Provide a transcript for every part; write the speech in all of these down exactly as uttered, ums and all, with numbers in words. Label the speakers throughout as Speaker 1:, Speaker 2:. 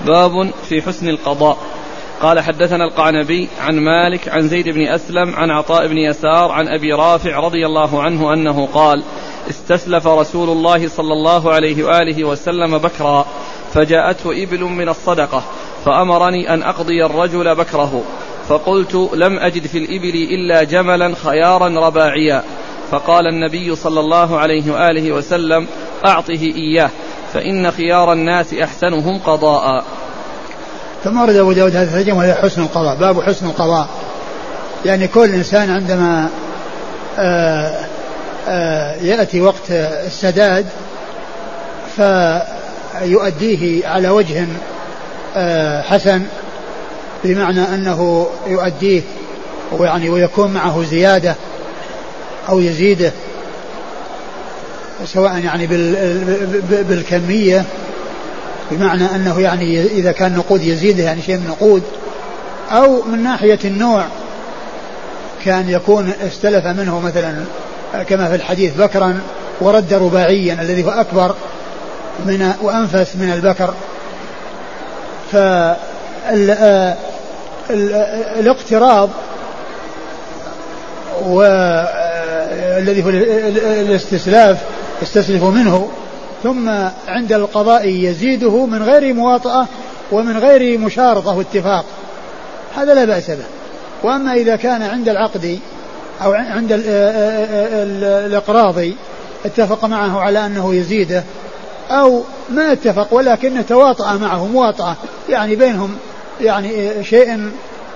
Speaker 1: باب في حسن القضاء. قال حدثنا القعنبي عن مالك عن زيد بن أسلم عن عطاء بن يسار عن أبي رافع رضي الله عنه أنه قال: استسلف رسول الله صلى الله عليه وآله وسلم بكرا فجاءته إبل من الصدقة فأمرني أن أقضي الرجل بكره، فقلت: لم أجد في الإبل إلا جملا خيارا رباعيا. فقال النبي صلى الله عليه وآله وسلم: أعطه إياه فإن خيار الناس أحسنهم قضاء.
Speaker 2: ثم ورد أبو داود هذا الترجمة وهي حسن القضاء. باب حسن القضاء، يعني كل إنسان عندما آآ آآ يأتي وقت السداد فيؤديه على وجه حسن، بمعنى أنه يؤديه ويعني ويكون معه زيادة أو يزيده، سواء يعني بالكمية، بمعنى أنه يعني إذا كان نقود يزيده يعني شيء من نقود، أو من ناحية النوع كان يكون استلف منه مثلا كما في الحديث بكرا ورد رباعيا الذي هو أكبر من وأنفس من البكر. فالاقتراض والذي هو الاستسلاف يستسلف منه، ثم عند القضاء يزيده من غير مواطأة ومن غير مشارطة واتفاق، هذا لا بأس به. وأما إذا كان عند العقد أو عند الإقراض اتفق معه على أنه يزيده، أو ما اتفق ولكن تواطأ معه مواطأة يعني بينهم يعني شيء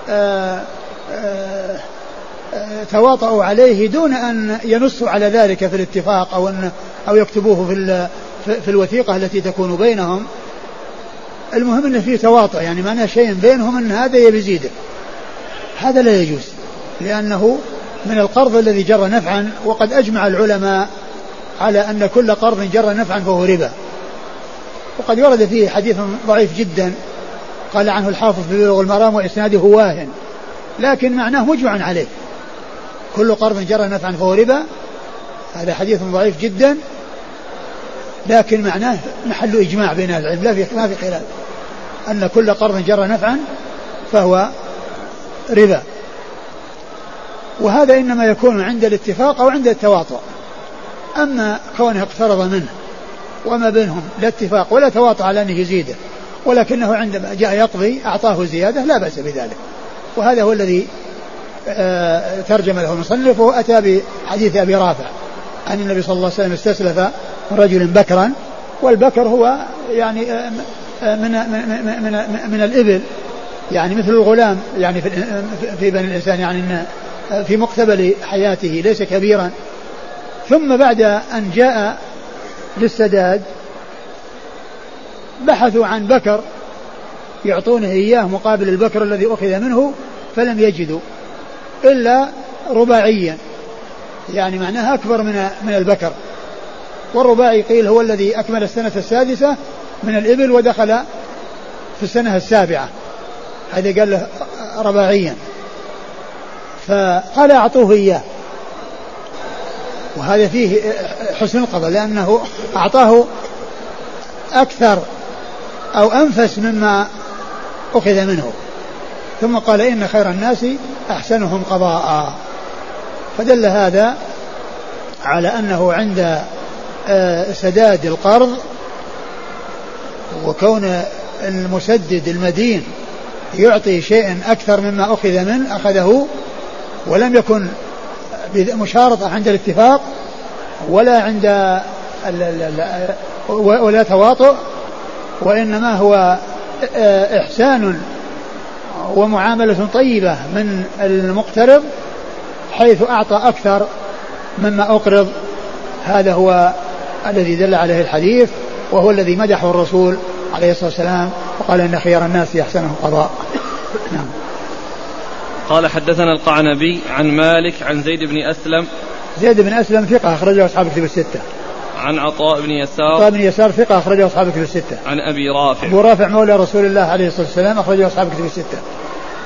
Speaker 2: تواطؤوا عليه دون أن ينصوا على ذلك في الاتفاق أو أن أو يكتبوه في في الوثيقة التي تكون بينهم. المهم أن فيه تواطؤ، يعني معناه شيء بينهم أن هذا يزيده، هذا لا يجوز، لأنه من القرض الذي جر نفعا. وقد أجمع العلماء على أن كل قرض جر نفعا فهو ربا. وقد ورد فيه حديث ضعيف جدا قال عنه الحافظ في بلوغ المرام وإسناده واهن، لكن معناه مجمع عليه. كل قرض جر نفعا فهو ربا، هذا حديث ضعيف جدا، لكن معناه محل إجماع بين العلم، لا في ما في خلاف أن كل قرض جر نفعا فهو ربا. وهذا إنما يكون عند الاتفاق أو عند التواطؤ. أما كونه اقترض منه وما بينهم لا اتفاق ولا تواطؤ على أنه يزيده، ولكنه عندما جاء يقضي أعطاه زيادة، لا بأس بذلك. وهذا هو الذي آه ترجم له المصنف، وأتى بحديث أبي رافع أن النبي صلى الله عليه وسلم استسلف من رجل بكرا، والبكر هو يعني آه من, من, من, من, من الإبل، يعني مثل الغلام يعني في, في بني الإنسان، يعني في مقتبل حياته ليس كبيرا. ثم بعد أن جاء للسداد بحثوا عن بكر يعطونه إياه مقابل البكر الذي أخذ منه، فلم يجدوا إلا رباعيا، يعني معناها أكبر من من البكر. والرباعي قيل هو الذي أكمل السنة السادسة من الإبل ودخل في السنة السابعة، هذا قال له رباعيا، فقال أعطوه إياه. وهذا فيه حسن القضاء، لأنه أعطاه أكثر أو أنفس مما أخذ منه. ثم قال: إن خير الناس أحسنهم قضاء. فدل هذا على أنه عند سداد القرض وكون المسدد المدين يعطي شيء أكثر مما أخذ منه أخذه، ولم يكن مشارطة عند الاتفاق ولا عند ولا تواطؤ، وإنما هو إحسان ومعاملة طيبة من المقترض حيث أعطى أكثر مما أقرض. هذا هو الذي دل عليه الحديث، وهو الذي مدحه الرسول عليه الصلاة والسلام وقال: إن خيار الناس أحسنهم قضاء. نعم.
Speaker 1: قال حدثنا القعنبي عن مالك عن زيد بن أسلم.
Speaker 2: زيد بن أسلم ثقة أخرجه أصحاب الكتب الستة.
Speaker 1: عن عطاء بن يسار.
Speaker 2: عطاء بن يسار ثقة أخرجه أصحاب الكتب الستة.
Speaker 1: عن أبي رافع.
Speaker 2: أبو رافع مولى رسول الله عليه الصلاة والسلام أخرجه أصحاب الكتب الستة.